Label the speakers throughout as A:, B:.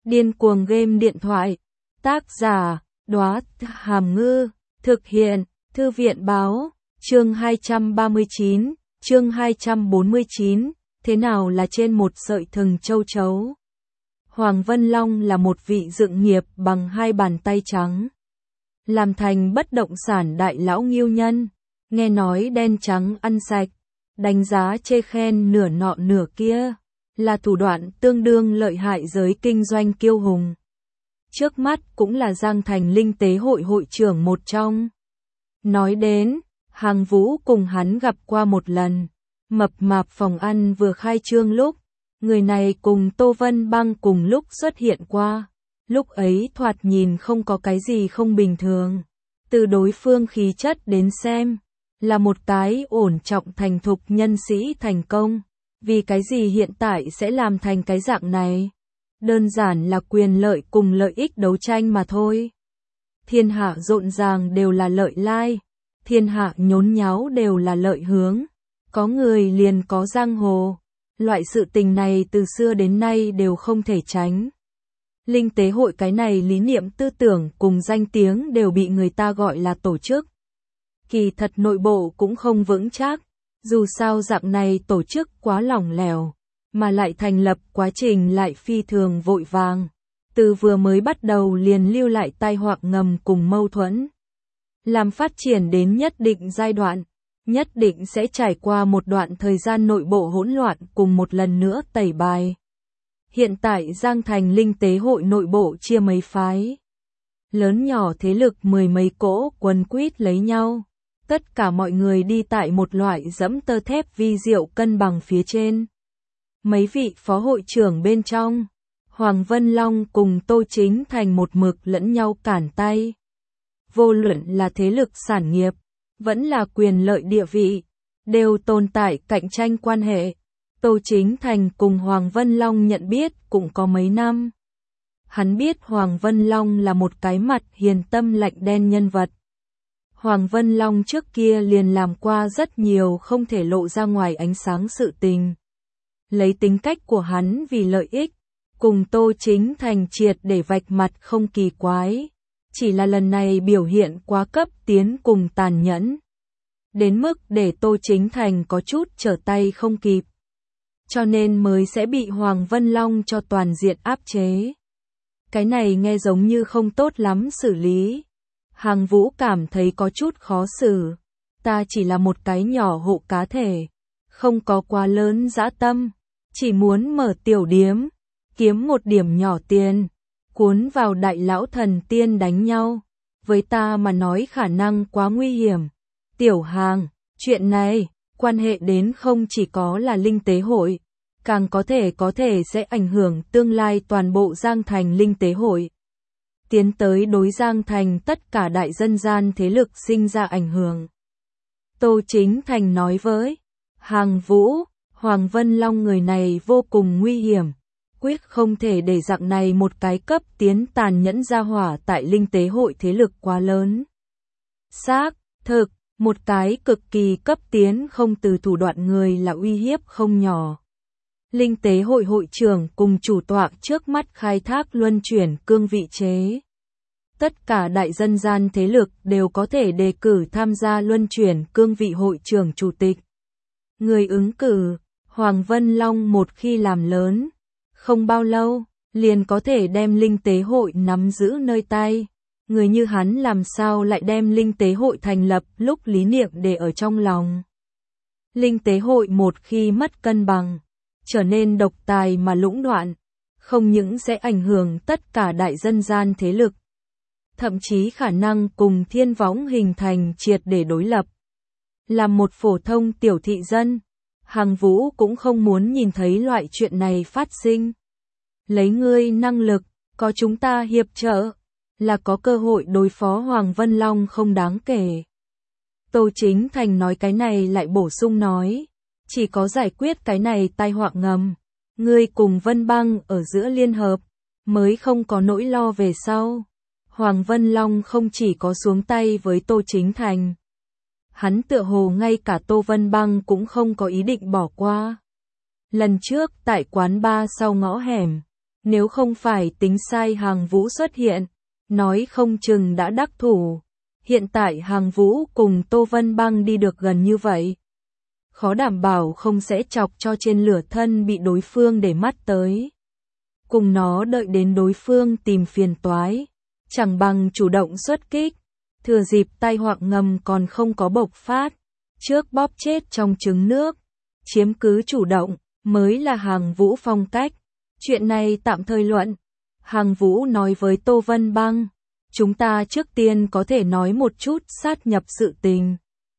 A: Điên cuồng game điện thoại. Tác giả, Đóa Hàm Ngư. Thực hiện, Thư viện báo. Chương 239, chương 249. Thế nào là trên một sợi thừng châu chấu? Hoàng Vân Long là một vị dựng nghiệp bằng hai bàn tay trắng. Làm thành bất động sản đại lão nghiêu nhân. Nghe nói đen trắng ăn sạch. Đánh giá chê khen nửa nọ nửa kia. Là thủ đoạn tương đương lợi hại giới kinh doanh kiêu hùng. Trước mắt cũng là Giang Thành Linh Tế Hội hội trưởng một trong. Nói đến, Hàng Vũ cùng hắn gặp qua một lần. Mập mạp phòng ăn vừa khai trương lúc. Người này cùng Tô Vân Băng cùng lúc xuất hiện qua. Lúc ấy thoạt nhìn không có cái gì không bình thường. Từ đối phương khí chất đến xem, là một cái ổn trọng thành thục nhân sĩ thành công. Vì cái gì hiện tại sẽ làm thành cái dạng này? Đơn giản là quyền lợi cùng lợi ích đấu tranh mà thôi. Thiên hạ rộn ràng đều là lợi lai, thiên hạ nhốn nháo đều là lợi hướng. Có người liền có giang hồ. Loại sự tình này từ xưa đến nay đều không thể tránh. Linh Tế Hội cái này lý niệm tư tưởng cùng danh tiếng đều bị người ta gọi là tổ chức. Kỳ thật nội bộ cũng không vững chắc, dù sao dạng này tổ chức quá lỏng lẻo, mà lại thành lập quá trình lại phi thường vội vàng. Từ vừa mới bắt đầu liền lưu lại tai họa ngầm cùng mâu thuẫn. Làm phát triển đến nhất định giai đoạn, nhất định sẽ trải qua một đoạn thời gian nội bộ hỗn loạn cùng một lần nữa tẩy bài. Hiện tại Giang Thành Linh Tế Hội nội bộ chia mấy phái. Lớn nhỏ thế lực mười mấy cỗ quần quýt lấy nhau. Tất cả mọi người đi tại một loại dẫm tơ thép vi diệu cân bằng phía trên. Mấy vị phó hội trưởng bên trong, Hoàng Vân Long cùng Tô Chính Thành một mực lẫn nhau cản tay. Vô luận là thế lực sản nghiệp, vẫn là quyền lợi địa vị, đều tồn tại cạnh tranh quan hệ. Tô Chính Thành cùng Hoàng Vân Long nhận biết cũng có mấy năm. Hắn biết Hoàng Vân Long là một cái mặt hiền tâm lạnh đen nhân vật. Hoàng Vân Long trước kia liền làm qua rất nhiều không thể lộ ra ngoài ánh sáng sự tình. Lấy tính cách của hắn vì lợi ích, cùng Tô Chính Thành triệt để vạch mặt không kỳ quái. Chỉ là lần này biểu hiện quá cấp tiến cùng tàn nhẫn. Đến mức để Tô Chính Thành có chút trở tay không kịp. Cho nên mới sẽ bị Hoàng Vân Long cho toàn diện áp chế. Cái này nghe giống như không tốt lắm xử lý. Hàng Vũ cảm thấy có chút khó xử. Ta chỉ là một cái nhỏ hộ cá thể. Không có quá lớn dã tâm. Chỉ muốn mở tiểu điếm. Kiếm một điểm nhỏ tiền. Cuốn vào đại lão thần tiên đánh nhau. Với ta mà nói khả năng quá nguy hiểm. Tiểu Hàng, chuyện này, quan hệ đến không chỉ có là Linh Tế Hội. Càng có thể sẽ ảnh hưởng tương lai toàn bộ Giang Thành Linh Tế Hội. Tiến tới đối Giang Thành tất cả đại dân gian thế lực sinh ra ảnh hưởng. Tô Chính Thành nói với Hàng Vũ, Hoàng Vân Long người này vô cùng nguy hiểm. Quyết không thể để dạng này một cái cấp tiến tàn nhẫn ra hỏa tại Linh Tế Hội thế lực quá lớn. Xác thực, một cái cực kỳ cấp tiến không từ thủ đoạn người là uy hiếp không nhỏ. Linh Tế Hội hội trưởng cùng chủ tọa trước mắt khai thác luân chuyển cương vị chế. Tất cả đại dân gian thế lực đều có thể đề cử tham gia luân chuyển cương vị hội trưởng chủ tịch. Người ứng cử, Hoàng Vân Long một khi làm lớn, không bao lâu, liền có thể đem Linh Tế Hội nắm giữ nơi tay. Người như hắn làm sao lại đem Linh Tế Hội thành lập lúc lý niệm để ở trong lòng. Linh Tế Hội một khi mất cân bằng, trở nên độc tài mà lũng đoạn, không những sẽ ảnh hưởng tất cả đại dân gian thế lực, thậm chí khả năng cùng Thiên Võng hình thành triệt để đối lập. Làm một phổ thông tiểu thị dân, Hàng Vũ cũng không muốn nhìn thấy loại chuyện này phát sinh. Lấy ngươi năng lực, có chúng ta hiệp trợ, là có cơ hội đối phó Hoàng Vân Long không đáng kể. Tô Chính Thành nói cái này lại bổ sung nói, chỉ có giải quyết cái này tai họa ngầm, ngươi cùng Vân Băng ở giữa liên hợp, mới không có nỗi lo về sau. Hoàng Vân Long không chỉ có xuống tay với Tô Chính Thành. Hắn tựa hồ ngay cả Tô Vân Băng cũng không có ý định bỏ qua. Lần trước tại quán bar sau ngõ hẻm, Nếu không phải tính sai Hàng Vũ xuất hiện, nói không chừng đã đắc thủ. Hiện tại Hàng Vũ cùng Tô Vân Băng đi được gần như vậy, khó đảm bảo không sẽ chọc cho trên lửa thân bị đối phương để mắt tới. Cùng nó đợi đến đối phương tìm phiền toái, chẳng bằng chủ động xuất kích, thừa dịp tai họa ngầm còn không có bộc phát, trước bóp chết trong trứng nước, chiếm cứ chủ động, mới là Hàng Vũ phong cách. Chuyện này tạm thời luận. Hàng Vũ nói với Tô Vân Băng, chúng ta trước tiên có thể nói một chút sát nhập sự tình.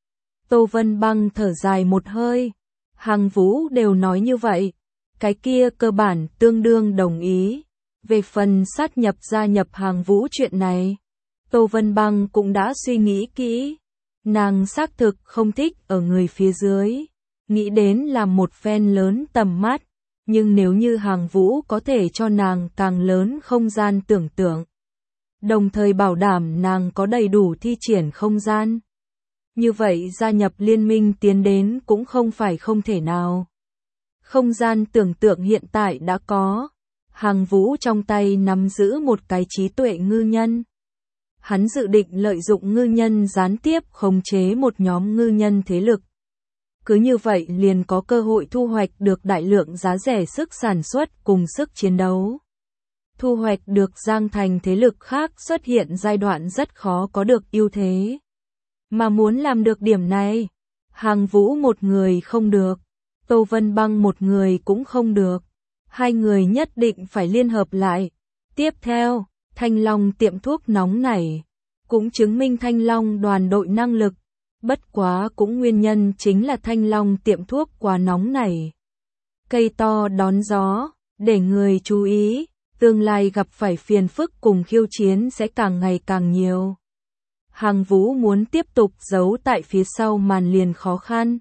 A: Tô Vân Băng thở dài một hơi, Hàng Vũ đều nói như vậy, cái kia cơ bản tương đương đồng ý. Về phần sát nhập gia nhập Hàng Vũ chuyện này, Tô Vân Băng cũng đã suy nghĩ kỹ. Nàng xác thực không thích ở người phía dưới, nghĩ đến là một phen lớn tầm mắt, nhưng nếu như Hàng Vũ có thể cho nàng càng lớn không gian tưởng tượng, đồng thời bảo đảm nàng có đầy đủ thi triển không gian, như vậy gia nhập liên minh tiến đến cũng không phải không thể nào. Không gian tưởng tượng hiện tại đã có, Hàng Vũ trong tay nắm giữ một cái trí tuệ ngư nhân. Hắn dự định lợi dụng ngư nhân gián tiếp khống chế một nhóm ngư nhân thế lực. Cứ như vậy liền có cơ hội thu hoạch được đại lượng giá rẻ sức sản xuất cùng sức chiến đấu. Thu hoạch được Giang Thành thế lực khác xuất hiện giai đoạn rất khó có được ưu thế. Mà muốn làm được điểm này, Hàng Vũ một người không được, Tô Vân Băng một người cũng không được. Hai người nhất định phải liên hợp lại. Tiếp theo, Thanh Long tiệm thuốc nóng này cũng chứng minh Thanh Long đoàn đội năng lực. Bất quá cũng nguyên nhân chính là Thanh Long tiệm thuốc quá nóng này. Cây to đón gió, để người chú ý, tương lai gặp phải phiền phức cùng khiêu chiến sẽ càng ngày càng nhiều. Hàng Vũ muốn tiếp tục giấu tại phía sau màn liền khó khăn.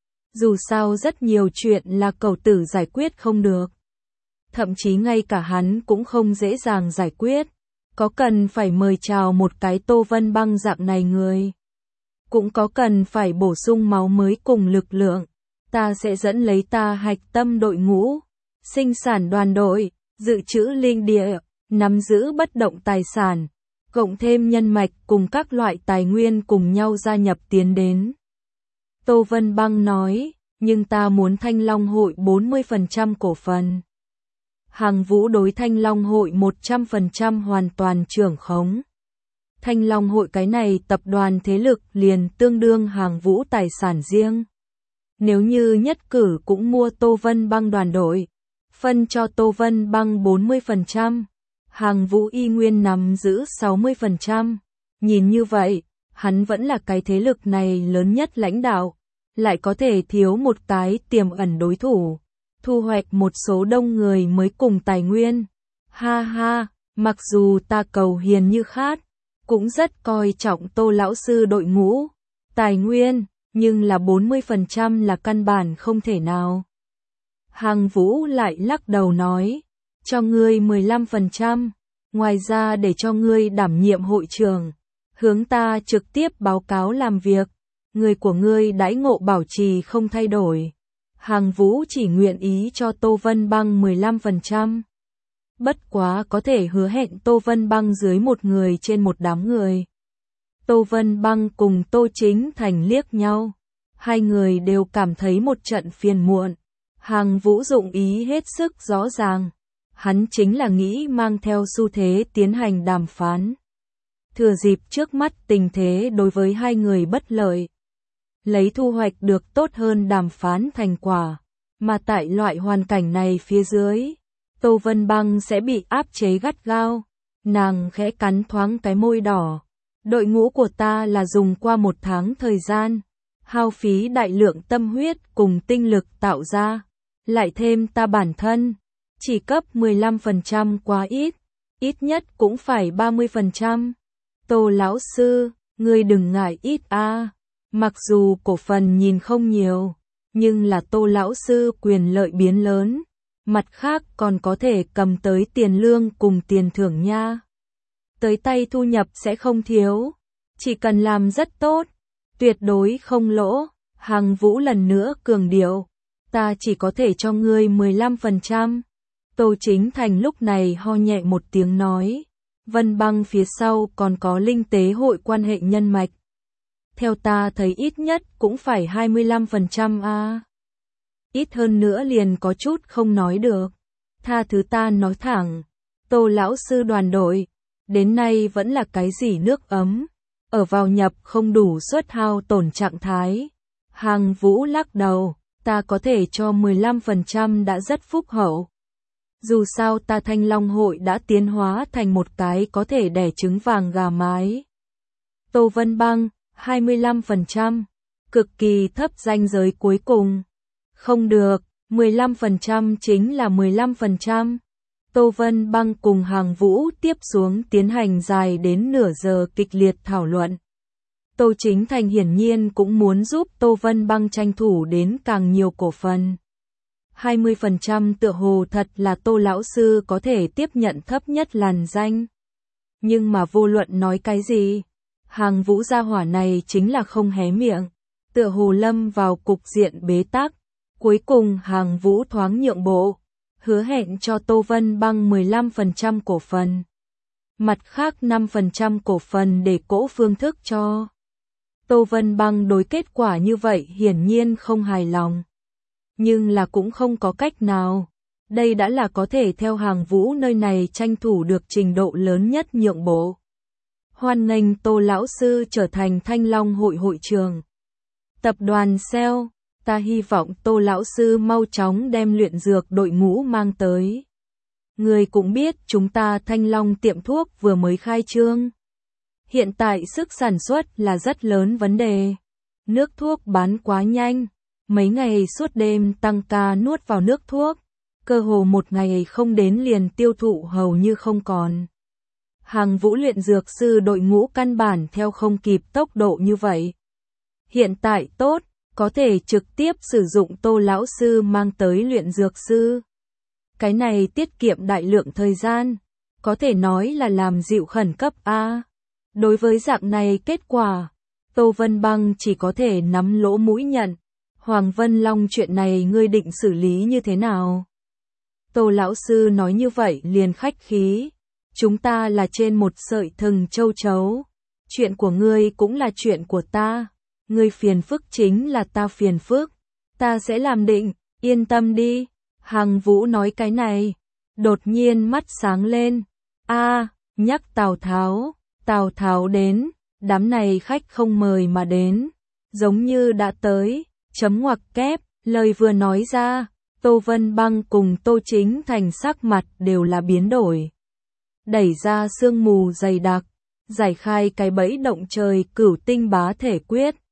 A: Dù sao rất nhiều chuyện là cẩu tử giải quyết không được. Thậm chí ngay cả hắn cũng không dễ dàng giải quyết. Có cần phải mời chào một cái Tô Vân Băng dạng này người. Cũng có cần phải bổ sung máu mới cùng lực lượng. Ta sẽ dẫn lấy ta hạch tâm đội ngũ, sinh sản đoàn đội, dự trữ linh địa, nắm giữ bất động tài sản, cộng thêm nhân mạch cùng các loại tài nguyên cùng nhau gia nhập tiến đến. Tô Vân Băng nói, nhưng ta muốn Thanh Long hội 40% cổ phần. Hàng Vũ đối Thanh Long hội 100% hoàn toàn trưởng khống. Thanh Long hội cái này tập đoàn thế lực liền tương đương Hàng Vũ tài sản riêng. Nếu như nhất cử cũng mua Tô Vân Băng đoàn đội, phân cho Tô Vân Băng 40%, Hàng Vũ y nguyên nắm giữ 60%. Nhìn như vậy, hắn vẫn là cái thế lực này lớn nhất lãnh đạo, lại có thể thiếu một cái tiềm ẩn đối thủ, thu hoạch một số đông người mới cùng tài nguyên. Ha ha, mặc dù ta cầu hiền như khát, cũng rất coi trọng Tô lão sư đội ngũ, tài nguyên, nhưng là 40% là căn bản không thể nào. Hàng Vũ lại lắc đầu nói, cho ngươi 15%, ngoài ra để cho ngươi đảm nhiệm hội trường, hướng ta trực tiếp báo cáo làm việc, người của ngươi đãi ngộ bảo trì không thay đổi. Hàng Vũ chỉ nguyện ý cho Tô Vân Băng 15%. Bất quá có thể hứa hẹn Tô Vân Băng dưới một người trên một đám người. Tô Vân Băng cùng Tô Chính Thành liếc nhau. Hai người đều cảm thấy một trận phiền muộn. Hàng Vũ dụng ý hết sức rõ ràng. Hắn chính là nghĩ mang theo xu thế tiến hành đàm phán. Thừa dịp trước mắt tình thế đối với hai người bất lợi. Lấy thu hoạch được tốt hơn đàm phán thành quả. Mà tại loại hoàn cảnh này phía dưới, Tô Vân Băng sẽ bị áp chế gắt gao. Nàng khẽ cắn thoáng cái môi đỏ. Đội ngũ của ta là dùng qua 1 tháng thời gian, hao phí đại lượng tâm huyết cùng tinh lực tạo ra, lại thêm ta bản thân, chỉ cấp 15% quá ít, ít nhất cũng phải 30%. Tô lão sư, ngươi đừng ngại ít a. Mặc dù cổ phần nhìn không nhiều, nhưng là Tô lão sư quyền lợi biến lớn, mặt khác còn có thể cầm tới tiền lương cùng tiền thưởng nha. Tới tay thu nhập sẽ không thiếu, chỉ cần làm rất tốt, tuyệt đối không lỗ. Hàng Vũ lần nữa cường điệu, ta chỉ có thể cho ngươi 15%. Tô Chính Thành lúc này ho nhẹ một tiếng nói. Vân Băng phía sau còn có linh tế hội quan hệ nhân mạch. Theo ta thấy ít nhất cũng phải 25% a. Ít hơn nữa liền có chút không nói được. Tha thứ ta nói thẳng. Tô lão sư đoàn đội, đến nay vẫn là cái gì nước ấm. Ở vào nhập không đủ suất hao tổn trạng thái. Hàng Vũ lắc đầu, ta có thể cho 15% đã rất phúc hậu. Dù sao ta Thanh Long hội đã tiến hóa thành một cái có thể đẻ trứng vàng gà mái. Tô Vân Băng, 25%, cực kỳ thấp ranh giới cuối cùng. Không được, 15% chính là 15%. Tô Vân Băng cùng Hàng Vũ tiếp xuống tiến hành dài đến nửa giờ kịch liệt thảo luận. Tô Chính Thành hiển nhiên cũng muốn giúp Tô Vân Băng tranh thủ đến càng nhiều cổ phần. 20% tựa hồ thật là Tô lão sư có thể tiếp nhận thấp nhất làn danh. Nhưng mà vô luận nói cái gì, Hàng Vũ gia hỏa này chính là không hé miệng, tựa hồ lâm vào cục diện bế tắc. Cuối cùng Hàng Vũ thoáng nhượng bộ, hứa hẹn cho Tô Vân Băng 15% cổ phần. Mặt khác 5% cổ phần để Cố Phương Thức cho. Tô Vân Băng đối kết quả như vậy hiển nhiên không hài lòng. Nhưng là cũng không có cách nào. Đây đã là có thể theo Hàng Vũ nơi này tranh thủ được trình độ lớn nhất nhượng bộ. Hoan nghênh Tô lão sư trở thành Thanh Long hội hội trưởng. Tập đoàn Cell, ta hy vọng Tô lão sư mau chóng đem luyện dược đội ngũ mang tới. Người cũng biết chúng ta Thanh Long tiệm thuốc vừa mới khai trương. Hiện tại sức sản xuất là rất lớn vấn đề. Nước thuốc bán quá nhanh. Mấy ngày suốt đêm tăng ca nuốt vào nước thuốc. Cơ hồ một ngày không đến liền tiêu thụ hầu như không còn. Hàng Vũ luyện dược sư đội ngũ căn bản theo không kịp tốc độ như vậy. Hiện tại tốt, có thể trực tiếp sử dụng Tô lão sư mang tới luyện dược sư. Cái này tiết kiệm đại lượng thời gian, có thể nói là làm dịu khẩn cấp a. Đối với dạng này kết quả, Tô Vân Băng chỉ có thể nắm lỗ mũi nhận. Hoàng Vân Long chuyện này ngươi định xử lý như thế nào? Tô lão sư nói như vậy liền khách khí. Chúng ta là trên một sợi thừng châu chấu. Chuyện của ngươi cũng là chuyện của ta. Ngươi phiền phức chính là ta phiền phức. Ta sẽ làm định, yên tâm đi. Hàng Vũ nói cái này. Đột nhiên mắt sáng lên. Nhắc Tào Tháo. Tào Tháo đến. Đám này khách không mời mà đến. Giống như đã tới. Chấm ngoặc kép, lời vừa nói ra. Tô Vân Băng cùng Tô Chính Thành sắc mặt đều là biến đổi. Đẩy ra sương mù dày đặc, giải khai cái bẫy động trời Cửu Tinh Bá Thể Quyết.